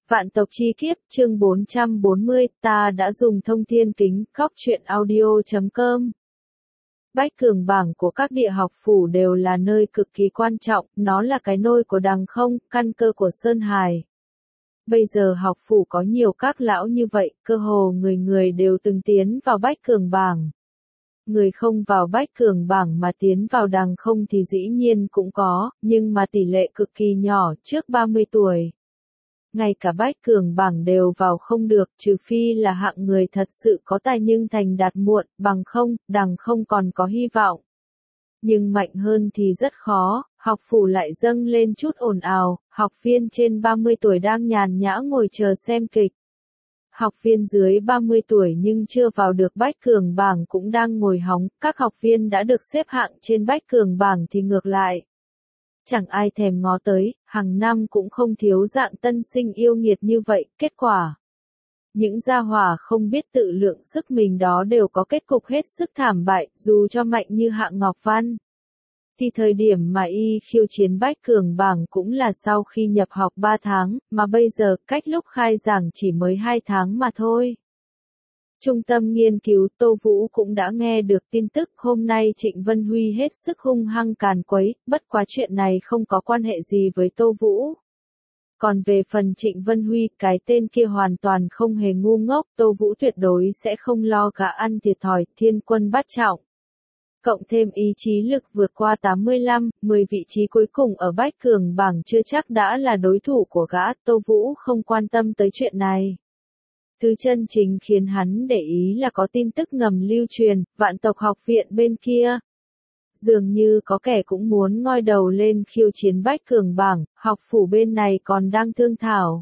Vạn tộc chi kiếp, chương 440, ta đã dùng thông thiên kính, góc truyện audio.com. Bách cường bảng của các địa học phủ đều là nơi cực kỳ quan trọng, nó là cái nôi của đằng không, căn cơ của Sơn Hải. Bây giờ học phủ có nhiều các lão như vậy, cơ hồ người người đều từng tiến vào bách cường bảng. Người không vào bách cường bảng mà tiến vào đằng không thì dĩ nhiên cũng có, nhưng mà tỷ lệ cực kỳ nhỏ, trước 30 tuổi. Ngay cả bách cường bảng đều vào không được, trừ phi là hạng người thật sự có tài nhưng thành đạt muộn, bằng không, đằng không còn có hy vọng. Nhưng mạnh hơn thì rất khó, học phủ lại dâng lên chút ồn ào, học viên trên 30 tuổi đang nhàn nhã ngồi chờ xem kịch. Học viên dưới 30 tuổi nhưng chưa vào được bách cường bảng cũng đang ngồi hóng, các học viên đã được xếp hạng trên bách cường bảng thì ngược lại. Chẳng ai thèm ngó tới, hàng năm cũng không thiếu dạng tân sinh yêu nghiệt như vậy, kết quả. Những gia hỏa không biết tự lượng sức mình đó đều có kết cục hết sức thảm bại, dù cho mạnh như Hạng Ngọc Văn. Thì thời điểm mà y khiêu chiến bách cường bảng cũng là sau khi nhập học 3 tháng, mà bây giờ cách lúc khai giảng chỉ mới 2 tháng mà thôi. Trung tâm nghiên cứu Tô Vũ cũng đã nghe được tin tức hôm nay Trịnh Vân Huy hết sức hung hăng càn quấy, bất quá chuyện này không có quan hệ gì với Tô Vũ. Còn về phần Trịnh Vân Huy, cái tên kia hoàn toàn không hề ngu ngốc, Tô Vũ tuyệt đối sẽ không lo gã ăn thiệt thòi, thiên quân bát trọng. Cộng thêm ý chí lực vượt qua 85, 10 vị trí cuối cùng ở bách cường bảng chưa chắc đã là đối thủ của gã, Tô Vũ không quan tâm tới chuyện này. Thứ chân chính khiến hắn để ý là có tin tức ngầm lưu truyền, Vạn tộc học viện bên kia. Dường như có kẻ cũng muốn ngoi đầu lên khiêu chiến bách cường bảng, học phủ bên này còn đang thương thảo.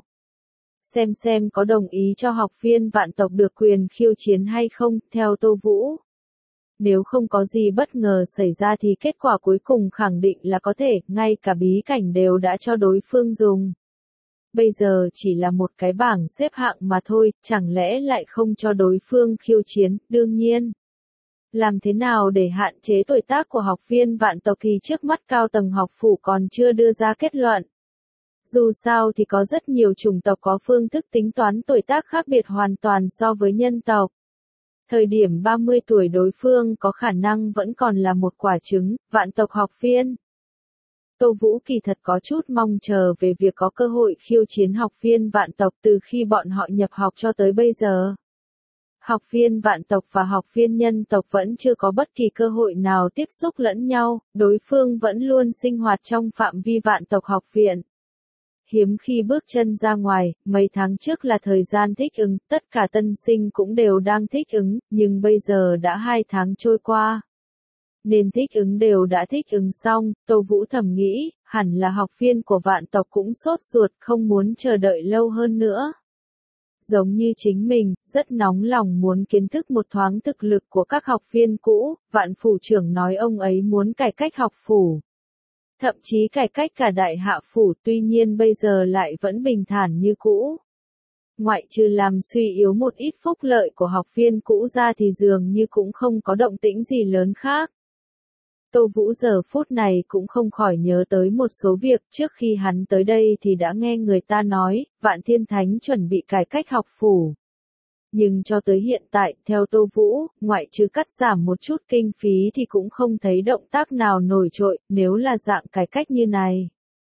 Xem có đồng ý cho học viên Vạn tộc được quyền khiêu chiến hay không, theo Tô Vũ. Nếu không có gì bất ngờ xảy ra thì kết quả cuối cùng khẳng định là có thể, ngay cả bí cảnh đều đã cho đối phương dùng. Bây giờ chỉ là một cái bảng xếp hạng mà thôi, chẳng lẽ lại không cho đối phương khiêu chiến, đương nhiên. Làm thế nào để hạn chế tuổi tác của học viên Vạn tộc thì trước mắt cao tầng học phủ còn chưa đưa ra kết luận. Dù sao thì có rất nhiều chủng tộc có phương thức tính toán tuổi tác khác biệt hoàn toàn so với nhân tộc. Thời điểm 30 tuổi đối phương có khả năng vẫn còn là một quả trứng, Vạn tộc học viên. Tô Vũ kỳ thật có chút mong chờ về việc có cơ hội khiêu chiến học viên Vạn tộc từ khi bọn họ nhập học cho tới bây giờ. Học viên Vạn tộc và học viên nhân tộc vẫn chưa có bất kỳ cơ hội nào tiếp xúc lẫn nhau, đối phương vẫn luôn sinh hoạt trong phạm vi Vạn tộc học viện. Hiếm khi bước chân ra ngoài, mấy tháng trước là thời gian thích ứng, tất cả tân sinh cũng đều đang thích ứng, nhưng bây giờ đã 2 tháng trôi qua. Nên thích ứng đều đã thích ứng xong, Tô Vũ thầm nghĩ, hẳn là học viên của Vạn tộc cũng sốt ruột không muốn chờ đợi lâu hơn nữa. Giống như chính mình, rất nóng lòng muốn kiến thức một thoáng thực lực của các học viên cũ, Vạn phủ trưởng nói ông ấy muốn cải cách học phủ. Thậm chí cải cách cả đại hạ phủ, tuy nhiên bây giờ lại vẫn bình thản như cũ. Ngoại trừ làm suy yếu một ít phúc lợi của học viên cũ ra thì dường như cũng không có động tĩnh gì lớn khác. Tô Vũ giờ phút này cũng không khỏi nhớ tới một số việc, trước khi hắn tới đây thì đã nghe người ta nói, Vạn Thiên Thánh chuẩn bị cải cách học phủ. Nhưng cho tới hiện tại, theo Tô Vũ, ngoại trừ cắt giảm một chút kinh phí thì cũng không thấy động tác nào nổi trội, nếu là dạng cải cách như này.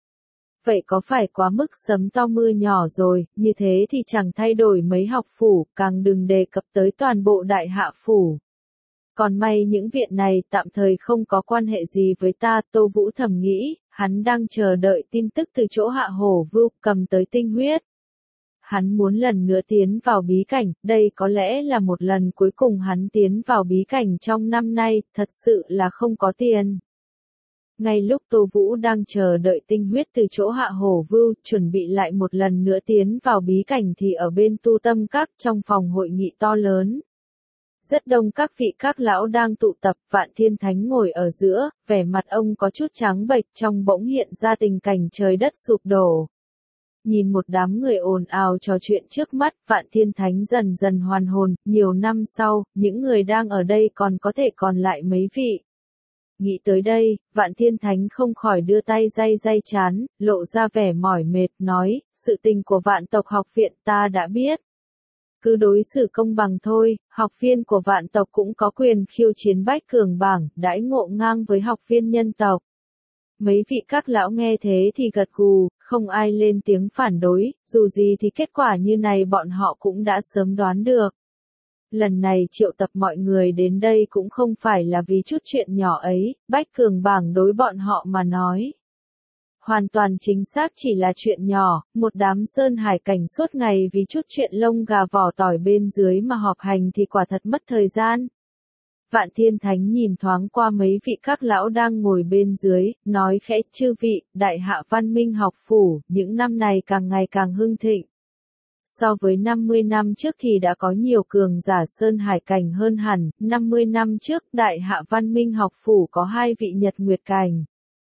Vậy có phải quá mức sấm to mưa nhỏ rồi, như thế thì chẳng thay đổi mấy học phủ, càng đừng đề cập tới toàn bộ đại hạ phủ. Còn may những viện này tạm thời không có quan hệ gì với ta, Tô Vũ thầm nghĩ, hắn đang chờ đợi tin tức từ chỗ Hạ Hổ Vưu cầm tới tinh huyết. Hắn muốn lần nữa tiến vào bí cảnh, đây có lẽ là một lần cuối cùng hắn tiến vào bí cảnh trong năm nay, thật sự là không có tiền. Ngay lúc Tô Vũ đang chờ đợi tinh huyết từ chỗ Hạ Hổ Vưu, chuẩn bị lại một lần nữa tiến vào bí cảnh thì ở bên Tu Tâm Các trong phòng hội nghị to lớn. Rất đông các vị các lão đang tụ tập, Vạn Thiên Thánh ngồi ở giữa, vẻ mặt ông có chút trắng bệch, trong bỗng hiện ra tình cảnh trời đất sụp đổ. Nhìn một đám người ồn ào trò chuyện trước mắt, Vạn Thiên Thánh dần dần hoàn hồn, nhiều năm sau, những người đang ở đây còn có thể còn lại mấy vị. Nghĩ tới đây, Vạn Thiên Thánh không khỏi đưa tay day day chán, lộ ra vẻ mỏi mệt, nói, sự tình của Vạn tộc học viện ta đã biết. Cứ đối xử công bằng thôi, học viên của Vạn tộc cũng có quyền khiêu chiến bách cường bảng, đãi ngộ ngang với học viên nhân tộc. Mấy vị các lão nghe thế thì gật gù, không ai lên tiếng phản đối, dù gì thì kết quả như này bọn họ cũng đã sớm đoán được. Lần này triệu tập mọi người đến đây cũng không phải là vì chút chuyện nhỏ ấy, bách cường bảng đối bọn họ mà nói. Hoàn toàn chính xác chỉ là chuyện nhỏ, một đám sơn hải cảnh suốt ngày vì chút chuyện lông gà vỏ tỏi bên dưới mà họp hành thì quả thật mất thời gian. Vạn Thiên Thánh nhìn thoáng qua mấy vị các lão đang ngồi bên dưới, nói khẽ, chư vị, đại hạ văn minh học phủ, những năm này càng ngày càng hưng thịnh. So với 50 năm trước thì đã có nhiều cường giả sơn hải cảnh hơn hẳn, 50 năm trước đại hạ văn minh học phủ có 2 vị nhật nguyệt cảnh.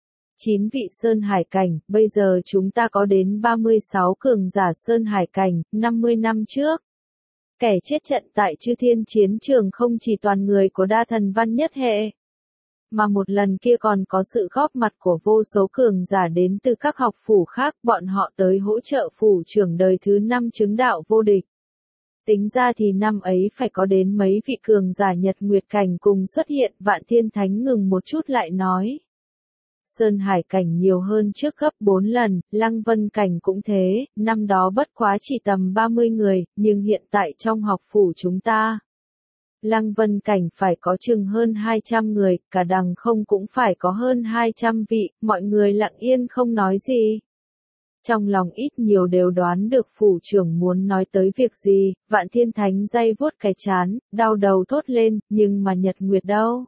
9 vị sơn hải cảnh, bây giờ chúng ta có đến 36 cường giả sơn hải cảnh, 50 năm trước. Kẻ chết trận tại Chư Thiên chiến trường không chỉ toàn người của đa thần văn nhất hệ, mà một lần kia còn có sự góp mặt của vô số cường giả đến từ các học phủ khác, bọn họ tới hỗ trợ phủ trưởng đời thứ 5 chứng đạo vô địch. Tính ra thì năm ấy phải có đến mấy vị cường giả nhật nguyệt cảnh cùng xuất hiện. Vạn Thiên Thánh ngừng một chút lại nói. Sơn hải cảnh nhiều hơn trước gấp 4 lần, Lăng Vân cảnh cũng thế, năm đó bất quá chỉ tầm 30 người, nhưng hiện tại trong học phủ chúng ta. Lăng Vân cảnh phải có chừng hơn 200 người, cả đằng không cũng phải có hơn 200 vị, mọi người lặng yên không nói gì. Trong lòng ít nhiều đều đoán được phủ trưởng muốn nói tới việc gì, Vạn Thiên Thánh day vuốt cái chán, đau đầu thốt lên, nhưng mà Nhật Nguyệt đâu?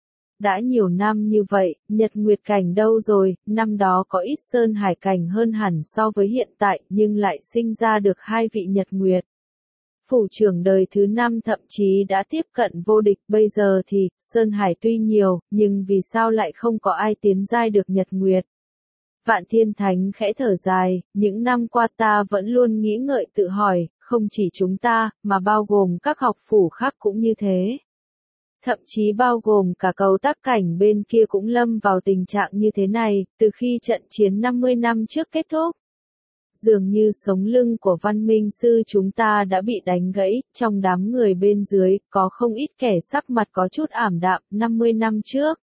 Đã nhiều năm như vậy, Nhật Nguyệt cảnh đâu rồi, năm đó có ít sơn hải cảnh hơn hẳn so với hiện tại, nhưng lại sinh ra được 2 vị Nhật Nguyệt. Phủ trưởng đời thứ 5 thậm chí đã tiếp cận vô địch, bây giờ thì, sơn hải tuy nhiều, nhưng vì sao lại không có ai tiến giai được Nhật Nguyệt? Vạn Thiên Thánh khẽ thở dài, những năm qua ta vẫn luôn nghĩ ngợi tự hỏi, không chỉ chúng ta, mà bao gồm các học phủ khác cũng như thế. Thậm chí bao gồm cả cầu tác cảnh bên kia cũng lâm vào tình trạng như thế này, từ khi trận chiến 50 năm trước kết thúc. Dường như sống lưng của văn minh sư chúng ta đã bị đánh gãy, trong đám người bên dưới, có không ít kẻ sắc mặt có chút ảm đạm, 50 năm trước.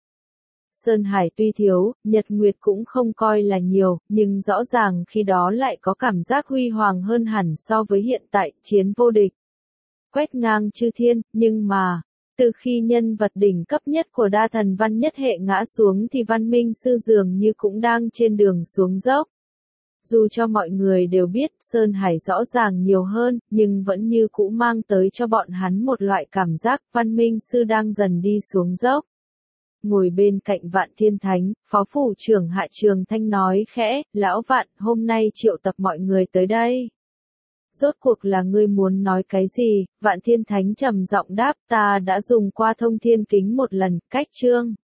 Sơn Hải tuy thiếu, Nhật Nguyệt cũng không coi là nhiều, nhưng rõ ràng khi đó lại có cảm giác huy hoàng hơn hẳn so với hiện tại, chiến vô địch. Quét ngang chư thiên, nhưng mà, từ khi nhân vật đỉnh cấp nhất của đa thần văn nhất hệ ngã xuống thì văn minh sư dường như cũng đang trên đường xuống dốc. Dù cho mọi người đều biết Sơn Hải rõ ràng nhiều hơn, nhưng vẫn như cũ mang tới cho bọn hắn một loại cảm giác văn minh sư đang dần đi xuống dốc. Ngồi bên cạnh Vạn Thiên Thánh, Phó Phủ trưởng Hạ Trường Thanh nói khẽ, Lão Vạn, hôm nay triệu tập mọi người tới đây. Rốt cuộc là ngươi muốn nói cái gì? Vạn Thiên Thánh trầm giọng đáp, ta đã dùng qua thông thiên kính một lần, cách chương.